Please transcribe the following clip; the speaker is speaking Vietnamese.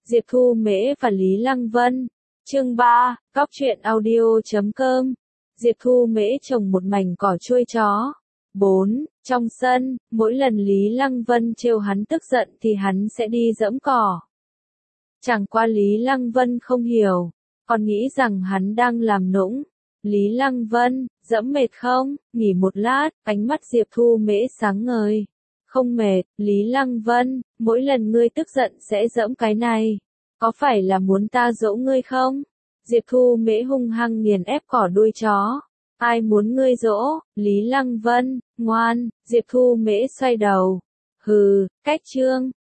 Diệp Thu Mễ và Lý Lăng Vân. Chương 3, Góc truyện audio.com. Diệp Thu Mễ trồng một mảnh cỏ chuôi chó. 4. Trong sân, mỗi lần Lý Lăng Vân trêu hắn tức giận thì hắn sẽ đi giẫm cỏ. Chẳng qua Lý Lăng Vân không hiểu, còn nghĩ rằng hắn đang làm nũng. Lý Lăng Vân, giẫm mệt không? Nghỉ một lát, ánh mắt Diệp Thu Mễ sáng ngời. Không mệt, Lý Lăng Vân, mỗi lần ngươi tức giận sẽ giẫm cái này. Có phải là muốn ta dỗ ngươi không? Diệp Thu Mễ hung hăng nghiền ép cỏ đuôi chó. Ai muốn ngươi dỗ? Lý Lăng Vân, ngoan. Diệp Thu Mễ xoay đầu. Hừ, cách trương,